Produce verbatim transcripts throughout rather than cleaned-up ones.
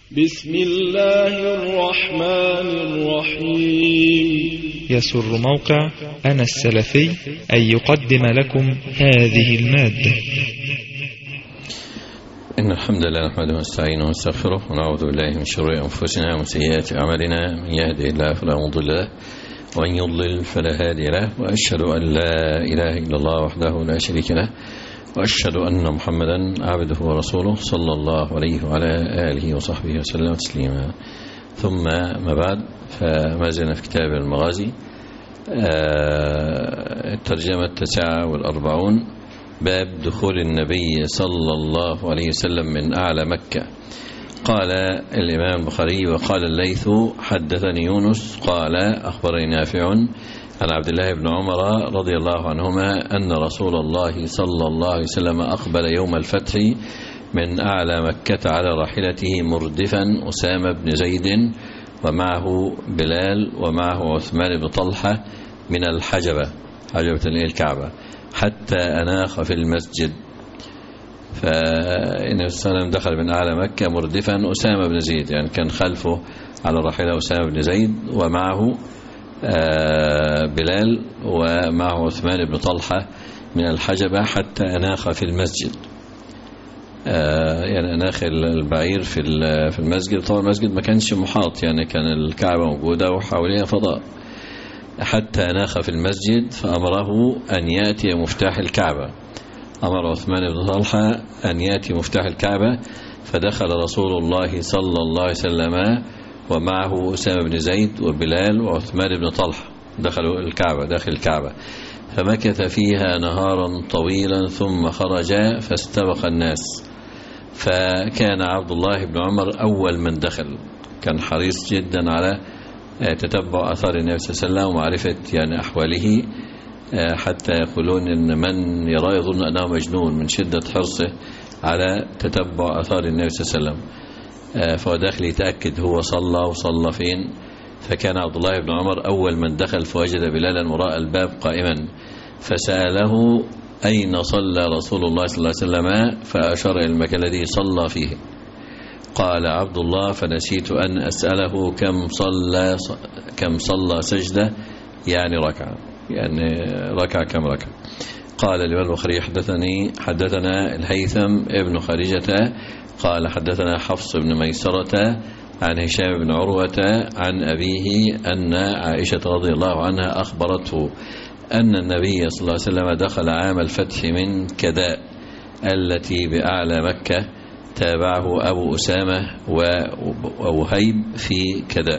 بسم الله الرحمن الرحيم. يسر موقع أنا السلفي أن يقدم لكم هذه المادة. إن الحمد لله نحمده ونستعينه ونستغفره ونعوذ بالله من شرور أنفسنا ومن سيئات أعمالنا، من يهده الله فلا مضل له ومن يضلل فلا هادي له، وأشهد أن لا إله إلا الله وحده لا شريك له، وأشهد أن محمدا عبده ورسوله صلى الله عليه وعلى آله وصحبه وسلم تسليما. ثم ما بعد، فما زلنا في كتاب المغازي، الترجمة التاسعة والأربعون، باب دخول النبي صلى الله عليه وسلم من أعلى مكة. قال الإمام البخاري: وقال الليث حدثني يونس قال أخبرني نافع عن عبد الله بن عمر رضي الله عنهما أن رسول الله صلى الله عليه وسلم أقبل يوم الفتح من أعلى مكة على راحلته مردفا أسامة بن زيد ومعه بلال ومعه عثمان بن طلحة من الحجبة، حجبة الكعبة، حتى أناخ في المسجد. فإنه صلى الله عليه وسلم دخل من أعلى مكة مردفا أسامة بن زيد، يعني كان خلفه على الراحلة أسامة بن زيد ومعه بلال ومعه عثمان بن طلحة من الحجبة حتى أناخ في المسجد. يعني أناخ البعير في في المسجد. طبعا المسجد ما كانش محاط، يعني كان الكعبة موجودة وحواليها فضاء. حتى أناخ في المسجد فأمره أن يأتي مفتاح الكعبة. أمر عثمان بن طلحة أن يأتي مفتاح الكعبة، فدخل رسول الله صلى الله عليه وسلم ومعه أسامة بن زيد وبلال وعثمان بن طلحة، دخلوا الكعبة داخل الكعبة، فمكث فيها نهارا طويلا ثم خرج فاستبق الناس. فكان عبد الله بن عمر أول من دخل، كان حريص جدا على تتبع أثار النبي صلى الله عليه وسلم ومعرفة يعني أحواله، حتى يقولون إن من يرى يظن أنه مجنون من شدة حرصه على تتبع أثار النبي صلى الله عليه وسلم. فهو داخل يتأكد هو صلى وصلى فين. فكان عبد الله بن عمر أول من دخل، فوجد بلالا وراء الباب قائما، فسأله: أين صلى رسول الله صلى الله عليه وسلم؟ فأشار إلى المكان الذي صلى فيه. قال عبد الله: فنسيت أن أسأله كم صلى كم صلى سجدة، يعني ركعة، يعني ركعة كم ركعة. قال الإمام البخاري: حدثني حدثنا الهيثم ابن خارجة قال حدثنا حفص بن ميسرة عن هشام بن عروة عن أبيه أن عائشة رضي الله عنها أخبرته أن النبي صلى الله عليه وسلم دخل عام الفتح من كداء التي بأعلى مكة، تابعه أبو أسامة ووهيب في كداء.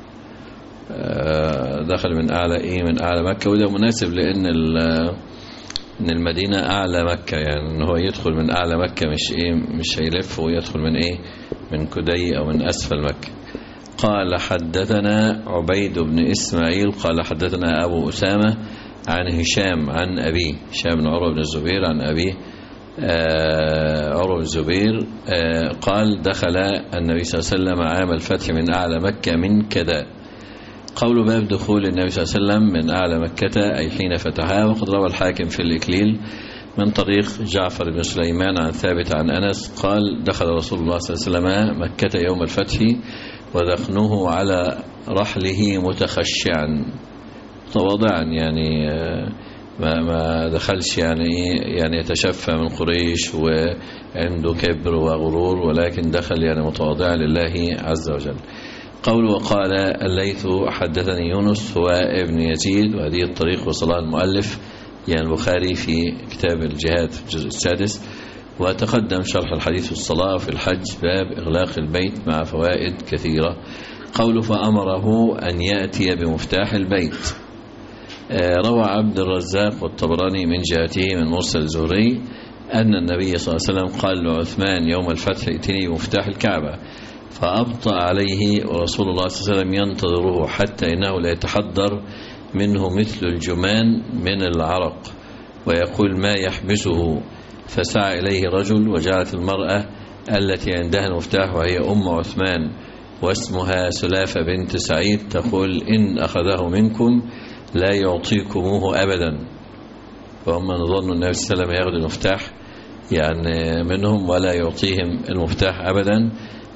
دخل من أعلى إيه من أعلى مكة، وده مناسب لأن ان المدينة اعلى مكة، يعني ان هو يدخل من اعلى مكة، مش ايه مش هيلف ويدخل من ايه من كدي او من اسفل مكة. قال حدثنا عبيد بن اسماعيل قال حدثنا ابو اسامة عن هشام عن ابي هشام بن عروة بن الزبير عن ابي عروة بن الزبير قال دخل النبي صلى الله عليه وسلم عام الفتح من اعلى مكة من كداء. قول باب دخول النبي صلى الله عليه وسلم من أعلى مكة أي حين فتحها. وقد روى الحاكم في الإكليل من طريق جعفر بن سليمان عن ثابت عن أنس قال دخل رسول الله صلى الله عليه وسلم مكة يوم الفتح وذقنه على رحله متخشعا تواضعا، يعني ما ما دخلش يعني يعني يتشفى من قريش وعنده كبر وغرور، ولكن دخل يعني متواضعا لله عز وجل. قول وقال الليث حدثني يونس هو ابن يزيد، وهذه الطريق وصلها المؤلف يعني البخاري في كتاب الجهاد في الجزء السادس، وتقدم شرح الحديث والصلاة في الحج باب إغلاق البيت مع فوائد كثيرة. قول فأمره أن يأتي بمفتاح البيت. روى عبد الرزاق والطبراني من جهته من مرسل الزهري أن النبي صلى الله عليه وسلم قال لعثمان يوم الفتح ائتني بمفتاح الكعبة، فأبطأ عليه ورسول الله صلى الله عليه وسلم ينتظره حتى إنه لا يتحضر منه مثل الجمان من العرق، ويقول ما يحبسه. فسعى إليه رجل، وجعلت المرأة التي عندها المفتاح وهي أم عثمان واسمها سلافة بنت سعيد تقول إن أخذه منكم لا يعطيكموه أبدا. فهم نظن النبي صلى الله عليه وسلم يأخذ المفتاح يعني منهم ولا يعطيهم المفتاح أبدا.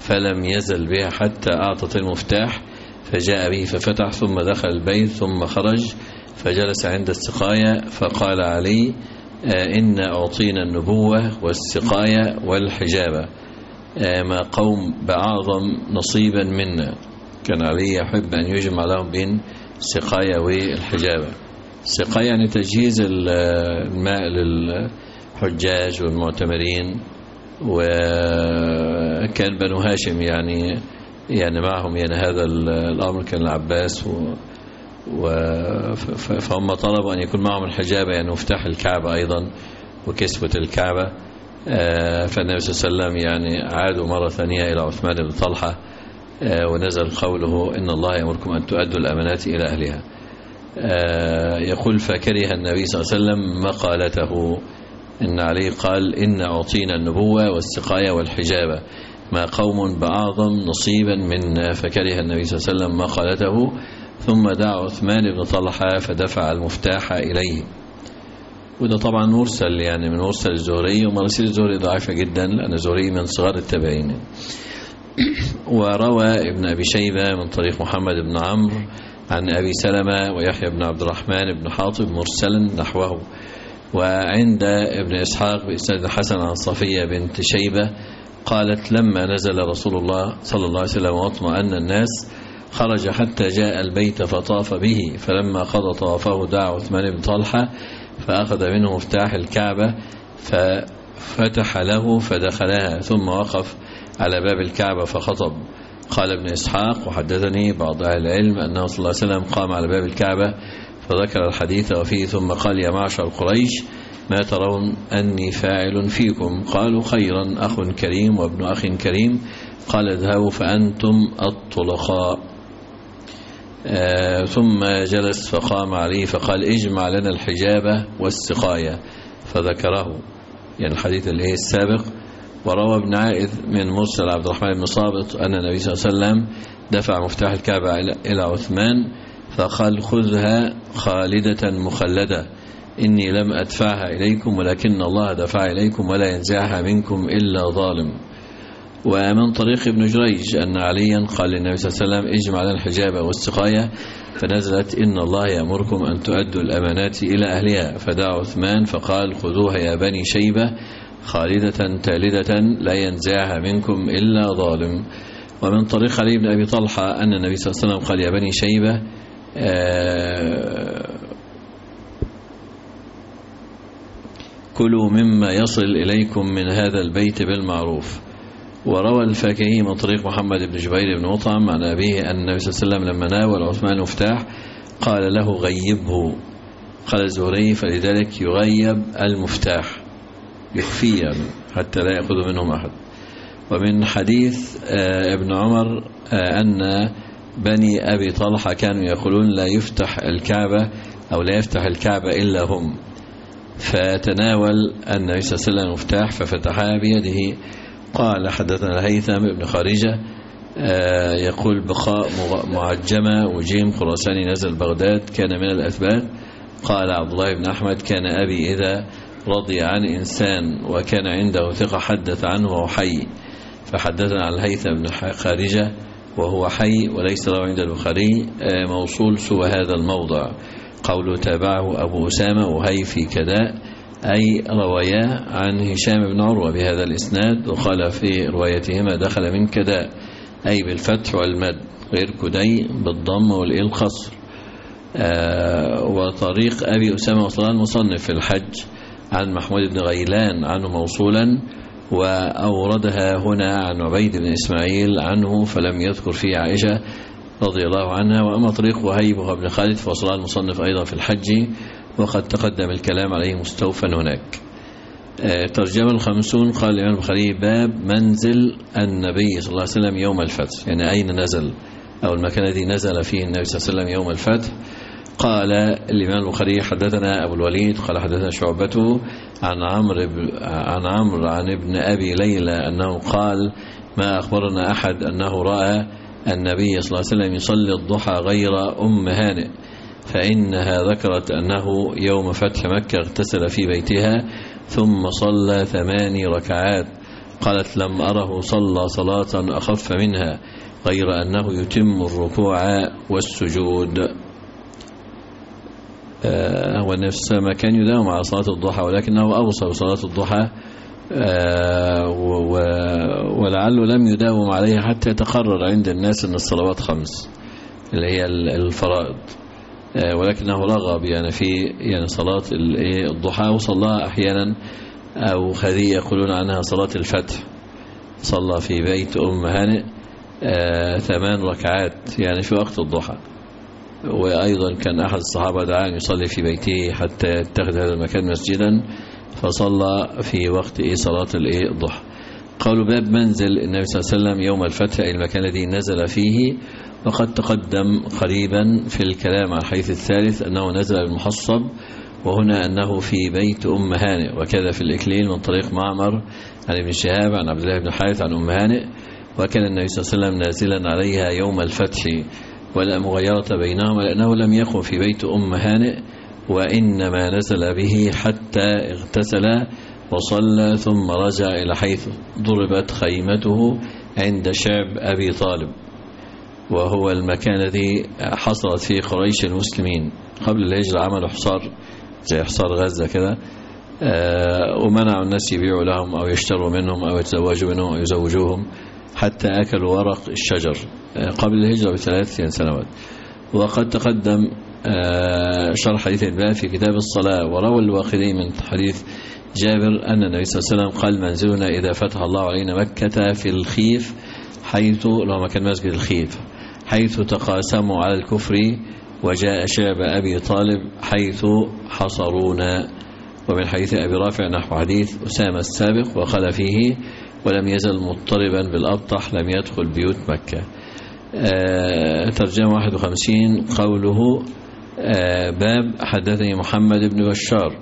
فلم يزل بها حتى أعطت المفتاح فجاء به ففتح ثم دخل البيت ثم خرج فجلس عند السقاية فقال علي إن أعطينا النبوة والسقاية والحجابة ما قوم بأعظم نصيبا منا. كان علي يحب أن يجمع لهم بين السقاية والحجابة. السقاية يعني تجهيز الماء للحجاج والمعتمرين، وكان بنو هاشم يعني يعني معهم يعني هذا الأمر، كان العباس و فهم طلبوا أن يكون معهم الحجابة يعني مفتاح الكعبة أيضا وكسوة الكعبة. فالنبي صلى الله عليه وسلم يعني عادوا مرة ثانية إلى عثمان بن طلحة ونزل قوله إن الله يأمركم أن تؤدوا الأمانات إلى أهلها. يقول فكره النبي صلى الله عليه وسلم مقالته، إن عليه قال إن أعطينا النبوة والسقاية والحجابة ما قوم بأعظم نصيبا منا، فكره النبي صلى الله عليه وسلم مقالته ثم دعا عثمان بن طلحة فدفع المفتاح إليه. وده طبعا مرسل يعني من مرسل الزهري، ومرسل الزهري ضعيفة جدا لأن الزهري من صغار التابعين. وروى ابن أبي شيبة من طريق محمد بن عمرو عن أبي سلمة ويحيى بن عبد الرحمن بن حاطب مرسلا نحوه. وعند ابن إسحاق بإسناد حسن عن صفية بنت شيبة قالت لما نزل رسول الله صلى الله عليه وسلم واطمأن الناس خرج حتى جاء البيت فطاف به، فلما قضى طوافه دعا عثمان بن طلحة فأخذ منه مفتاح الكعبة ففتح له فدخلها ثم وقف على باب الكعبة فخطب. قال ابن إسحاق وحدثني بعض أهل العلم أنه صلى الله عليه وسلم قام على باب الكعبة فذكر الحديث وفيه ثم قال يا معشر قريش ما ترون أني فاعل فيكم؟ قالوا خيرا، أخ كريم وابن أخ كريم. قال اذهبوا فأنتم الطلقاء. آه ثم جلس فقام عليه فقال اجمع لنا الحجابة والسقاية فذكره، يعني الحديث اللي هي السابق. وروى ابن عائذ من مرسل عبد الرحمن بن صابط أن النبي صلى الله عليه وسلم دفع مفتاح الكعبة إلى عثمان فقال خذها خالدة مخلدة، إني لم أدفعها إليكم ولكن الله دفع إليكم ولا ينزعها منكم إلا ظالم. ومن طريق ابن جريج أن عليا قال للنبي صلى الله عليه وسلم اجمع لنا الحجابة والسقاية، فنزلت إن الله يأمركم أن تؤدوا الأمانات إلى أهلها، فدعا عثمان فقال خذوها يا بني شيبة خالدة تالدة لا ينزعها منكم إلا ظالم. ومن طريق علي بن أبي طلحة أن النبي صلى الله عليه وسلم قال يا بني شيبة آه كلوا مما يصل إليكم من هذا البيت بالمعروف. وروى الفاكهي من طريق محمد بن جبير بن مطعم عن أبيه أن النبي صلى الله عليه وسلم لما ناول عثمان المفتاح قال له غيبه. قال الزهري فلذلك يغيب المفتاح يخفيه يعني حتى لا يأخذ منهم أحد. ومن حديث ابن عمر أن بني أبي طلحة كانوا يقولون لا يفتح الكعبة أو لا يفتح الكعبة إلا هم، فتناول النبي صلى الله عليه وسلم المفتاح ففتحها بيده. قال حدثنا الهيثم بن خارجة يقول بقاء معجمة وجيم خراساني نزل بغداد كان من الأثبات. قال عبد الله بن أحمد كان أبي إذا رضي عن إنسان وكان عنده ثقة حدث عنه وهو حي، فحدثنا عن الهيثم بن خارجة وهو حي وليس له عند البخاري موصول سوى هذا الموضع. قوله تابعه أبو أسامة وهي في كداء أي رواياه عن هشام بن عروة بهذا الإسناد، وقال في روايتهما دخل من كداء أي بالفتح والمد غير كدي بالضم والقصر. آه وطريق أبي أسامة وصلى المصنف في الحج عن محمود بن غيلان عنه موصولا، وأوردها هنا عن عبيد بن إسماعيل عنه فلم يذكر فيه عائشة رضي الله عنها. وأما طريق وهيب بن خالد فوصلها المصنف أيضا في الحج وقد تقدم الكلام عليه مستوفا هناك. ترجمة الخمسون قال الإمام البخاري باب منزل النبي صلى الله عليه وسلم يوم الفتح، يعني أين نزل أو المكان الذي نزل فيه النبي صلى الله عليه وسلم يوم الفتح. قال الإمام البخاري حدثنا أبو الوليد قال حدثنا شعبته عن عمرو عن عمرو عن ابن أبي ليلى أنه قال ما أخبرنا أحد أنه رأى النبي صلى الله عليه وسلم يصلي الضحى غير أم هانئ، فإنها ذكرت أنه يوم فتح مكة اغتسل في بيتها ثم صلى ثماني ركعات. قالت لم أره صلى صلاة أخف منها غير أنه يتم الركوع والسجود. هو نفس ما كان يداوم على صلاة الضحى، ولكنه أوصى بصلاة الضحى ولعله لم يداوم عليها حتى يتقرر عند الناس أن الصلوات خمس اللي هي الفرائض، ولكنه رغب يعني في يعني صلاة الضحى، وصلاها أحيانا أو خذي يقولون عنها صلاة الفتح، صلى في بيت أم هانئ ثمان ركعات يعني في وقت الضحى. وأيضا كان أحد الصحابة دعا أن يصلي في بيته حتى يتخذ هذا المكان مسجدا، فصلى في وقت إيه صلاة الإيه الضحى. قالوا باب منزل النبي صلى الله عليه وسلم يوم الفتح، أي المكان الذي نزل فيه، وقد تقدم قريبا في الكلام على الحديث الثالث أنه نزل بالمحصب، وهنا أنه في بيت أم هانئ، وكذا في الإكليل من طريق معمر عن ابن شهاب عن عبد الله بن حارث عن أم هانئ. وكان النبي صلى الله عليه وسلم نازلا عليها يوم الفتح، ولا مغيرة بينهما لأنه لم يكن في بيت أم هانئ، وإنما نزل به حتى اغتسل وصلى ثم رجع إلى حيث ضربت خيمته عند شعب أبي طالب، وهو المكان الذي حصلت فيه قريش المسلمين قبل الهجرة. عملوا حصار زي حصار غزة كده، ومنعوا الناس يبيعوا لهم أو يشتروا منهم أو يتزوجوا منهم أو يزوجوهم، حتى أكلوا ورق الشجر قبل الهجرة بثلاث سنوات. وقد تقدم شرح حديث الباب في كتاب الصلاة. وروى الواقدي من حديث جابر أن النبي صلى الله عليه وسلم قال منزلنا إذا فتح الله علينا مكة في الخيف، حيث لو مكان مسجد الخيف، حيث تقاسموا على الكفر، وجاء شعب أبي طالب حيث حصرونا. ومن حديث أبي رافع نحو حديث أسامة السابق وقال فيه ولم يزل مضطربا بالأبطح لم يدخل بيوت مكة. آه ترجمة واحد وخمسين. قوله آه باب حدثني محمد بن بشار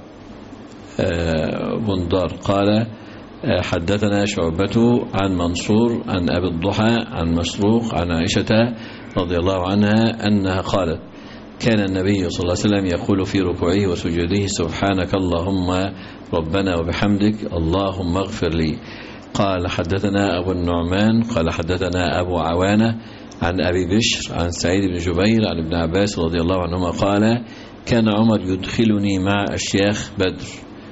آه بندار قال آه حدثنا شعبة عن منصور عن أبي الضحى عن مسروق عن عائشة رضي الله عنها أنها قالت كان النبي صلى الله عليه وسلم يقول في ركوعه وسجوده سبحانك اللهم ربنا وبحمدك اللهم اغفر لي. قال حدثنا أبو النعمان قال حدثنا أبو عوانة عن أبي بشر عن سعيد بن جبير عن ابن عباس رضي الله عنهما قال كان عمر يدخلني مع أشياخ بدر،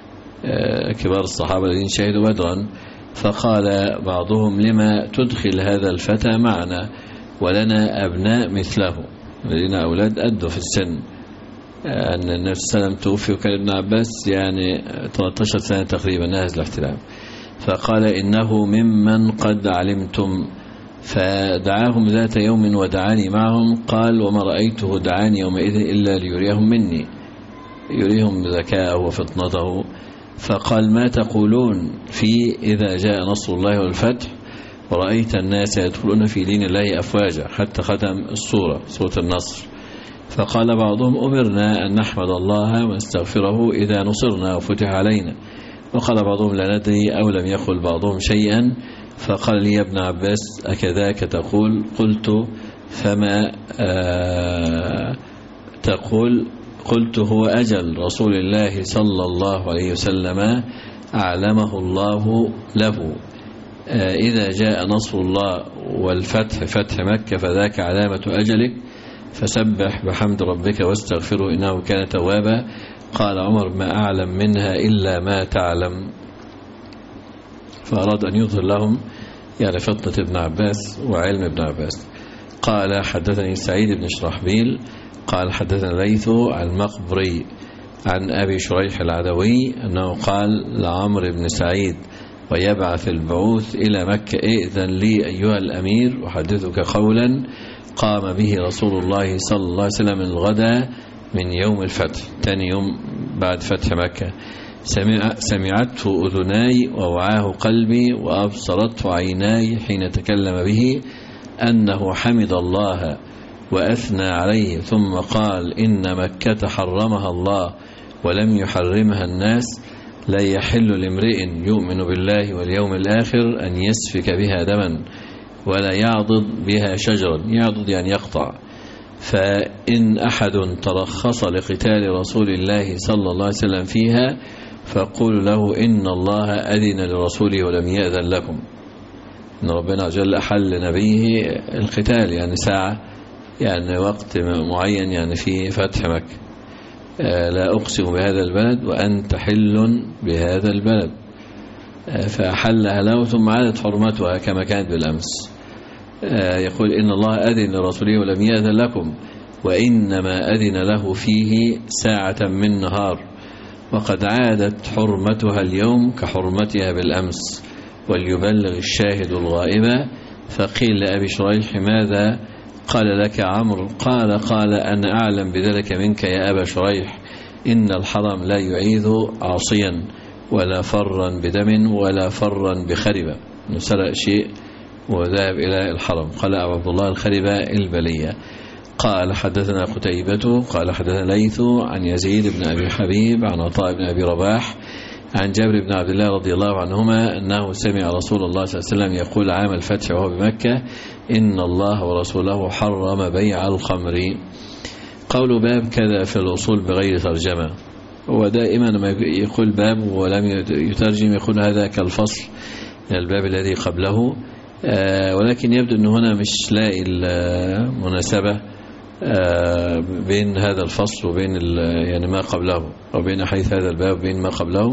كبار الصحابة الذين شهدوا بدرا، فقال بعضهم لما تدخل هذا الفتى معنا ولنا أبناء مثله، لنا أولاد أدوا في السن، أن النبي صلى الله عليه وسلم توفي وكان ابن عباس يعني ثلاثة عشر سنة تقريبا ناهز الاحتلام. فقال إنه ممن قد علمتم، فدعاهم ذات يوم ودعاني معهم. قال وما رأيته دعاني يومئذ إلا ليريهم مني، يريهم ذكاءه وفطنته. فقال ما تقولون في إذا جاء نصر الله والفتح ورأيت الناس يدخلون في دين الله أفواجا، حتى ختم السورة سورة النصر. فقال بعضهم أمرنا أن نحمد الله ونستغفره إذا نصرنا وفتح علينا. وقال بعضهم لا ندري أو لم يقل بعضهم شيئا. فقال لي ابن عباس أكذاك تقول؟ قلت فما آه تقول؟ قلت هو أجل رسول الله صلى الله عليه وسلم أعلمه الله له، آه إذا جاء نصر الله والفتح فتح مكة فذاك علامة أجلك، فسبح بحمد ربك واستغفره إنه كان توابا. قال عمر ما أعلم منها إلا ما تعلم، فأراد أن يظهر لهم يعني فطنة ابن عباس وعلم ابن عباس. قال حدثني سعيد بن شرحبيل قال حدثنا ليث عن مقبري عن أبي شريح العدوي أنه قال لعمر بن سعيد ويبعث البعوث إلى مكة إئذن لي أيها الأمير أحدثك قولا قام به رسول الله صلى الله عليه وسلم الغدا من يوم الفتح، ثاني يوم بعد فتح مكة، سمع سمعته أذناي ووعاه قلبي وأبصرته عيناي حين تكلم به أنه حمد الله وأثنى عليه، ثم قال إن مكة حرمها الله ولم يحرمها الناس، لا يحل لامرئ يؤمن بالله واليوم الآخر أن يسفك بها دما ولا يعضد بها شجرا، يعضد يعني يقطع. فإن أحد ترخص لقتال رسول الله صلى الله عليه وسلم فيها فقولوا له إن الله أذن لرسوله ولم يأذن لكم. إن ربنا جل أحل نبيه القتال، يعني ساعة، يعني وقت معين، يعني في فتح مكة. لا أقسم بهذا البلد وأنت حل بهذا البلد، فأحلها له ثم عادت حرمتها كما كانت بالأمس. يقول إن الله أذن لرسوله ولم يأذن لكم وإنما أذن له فيه ساعة من نهار، وقد عادت حرمتها اليوم كحرمتها بالأمس، وليبلغ الشاهد الغائب. فقيل لأبي شريح ماذا قال لك عمرو؟ قال قال أنا أعلم بذلك منك يا أبا شريح، إن الحرم لا يعيذ عاصيا ولا فرا بدم ولا فرا بخربة، سرق شيء وذهب إلى الحرم. قال أبو عبد الله الخربة البلية. قال حدثنا قتيبة قال حدثنا ليث عن يزيد بن أبي حبيب عن عطاء بن أبي رباح عن جابر بن عبد الله رضي الله عنهما أنه سمع رسول الله صلى الله عليه وسلم يقول عام الفتح وهو بمكة: إن الله ورسوله حرم بيع الخمر. قول باب كذا في الأصول بغير ترجمة. هو دائما لما يقول باب ولم يترجم يقول هذا كالفصل من الباب الذي قبله، ولكن يبدو أنه هنا مش لاقي المناسبة بين هذا الفصل وبين يعني ما قبله، أو بين حيث هذا الباب وبين ما قبله،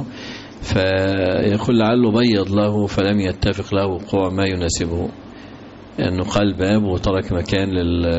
فيقول لعله بيض له فلم يتفق له وقوع ما يناسبه، أنه قال باب وترك مكان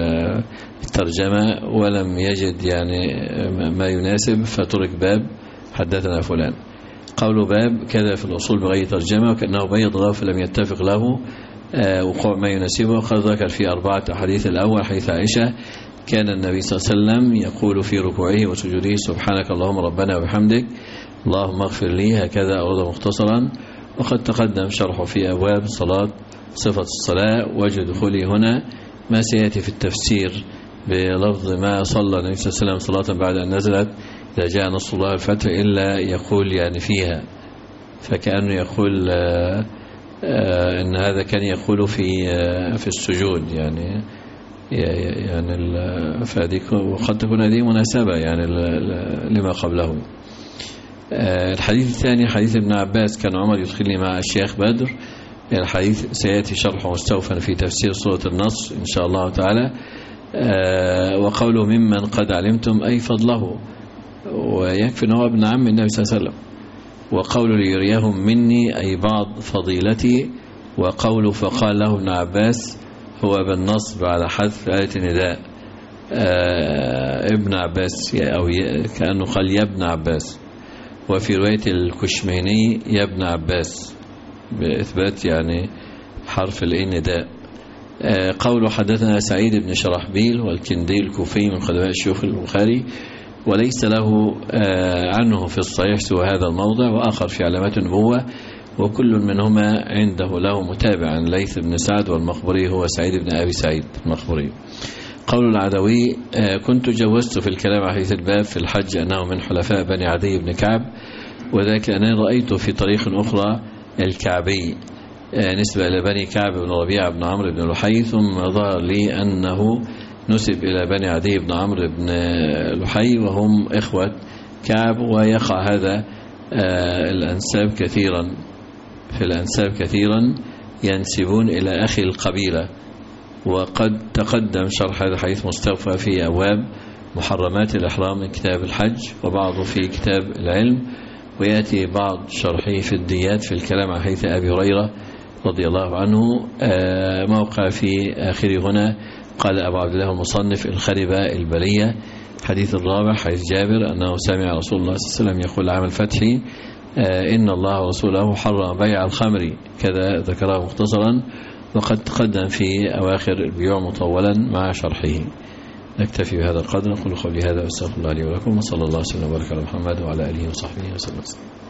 للترجمة ولم يجد يعني ما يناسب فترك باب حدثنا فلان. قول باب كذا في الأصول بغير ترجمة وكأنه بيض له فلم يتفق له وقوع ما يناسبه. وقد ذكر في أربعة حديث. الأول حديث عائشة: كان النبي صلى الله عليه وسلم يقول في ركوعه وسجوده: سبحانك اللهم ربنا وبحمدك اللهم اغفر لي. هكذا أورد مختصرا، وقد تقدم شرحه في أبواب الصلاة، صفة الصلاة، وجه دخوله هنا، ما سيأتي في التفسير بلفظ ما صلى النبي صلى الله عليه وسلم صلاة بعد أن نزلت إذا جاء نصر الله الفتح إلا يقول يعني فيها، فكأنه يقول آآ آآ إن هذا كان يقول في في السجود، يعني يعني فهذه وقد تكون هذه مناسبة يعني لما قبله. الحديث الثاني حديث ابن عباس: كان عمر يدخلني مع الشيخ بدر. الحديث سيأتي شرحه مستوفا في تفسير سورة النصر إن شاء الله تعالى. وقوله ممن قد علمتم أي فضله، ويكفي أنه ابن عم النبي صلى الله عليه وسلم. وقول ليريهم مني أي بعض فضيلتي. وقول فقال له ابن عباس هو بالنصب على حذف آية النداء. ابن عباس أو كأنه قال يا ابن عباس. وفي رواية الكشميني يا ابن عباس بإثبات يعني حرف النداء. قوله حدثنا سعيد بن شرحبيل والكندي الكوفي من قدماء الشيوخ البخاري، وليس له عنه في الصحيح سوى هذا الموضع وآخر في علامات النبوة، وكل منهما عنده له متابعا ليث بن سعد، والمخبري هو سعيد بن أبي سعيد المخبري. قول العدوي: كنت جوزت في الكلام على حديث الباب في الحج أنه من حلفاء بني عدي بن كعب، وذاك أنا رأيت في طريق أخرى الكعبي نسبة إلى بني كعب بن ربيعة بن عمرو بن لحي، ثم ظهر لي أنه نسب إلى بني عدي بن عمرو بن لحي وهم إخوة كعب. ويقع هذا الأنساب كثيرا في الأنساب كثيرا ينسبون إلى أخي القبيلة. وقد تقدم شرح هذا الحديث مستوفى في أبواب محرمات الإحرام من كتاب الحج، وبعضه في كتاب العلم، ويأتي بعض شرحه في الديات في الكلام عن حديث أبي هريرة رضي الله عنه. موقع في آخر هنا قال أبو عبد الله المصنف الخربة البلية. حديث الرابع حديث جابر أنه سمع رسول الله صلى الله عليه وسلم يقول عام الفتح: إن الله ورسوله حرم بيع الخمر. كذا ذكره مختصرا، وقد تقدم في أواخر البيوع مطولا مع شرحه. نكتفي بهذا القدر. أقول قولي هذا واستغفر الله لي ولكم، وصلى الله وسلم وبارك على محمد وعلى آله وصحبه وسلم.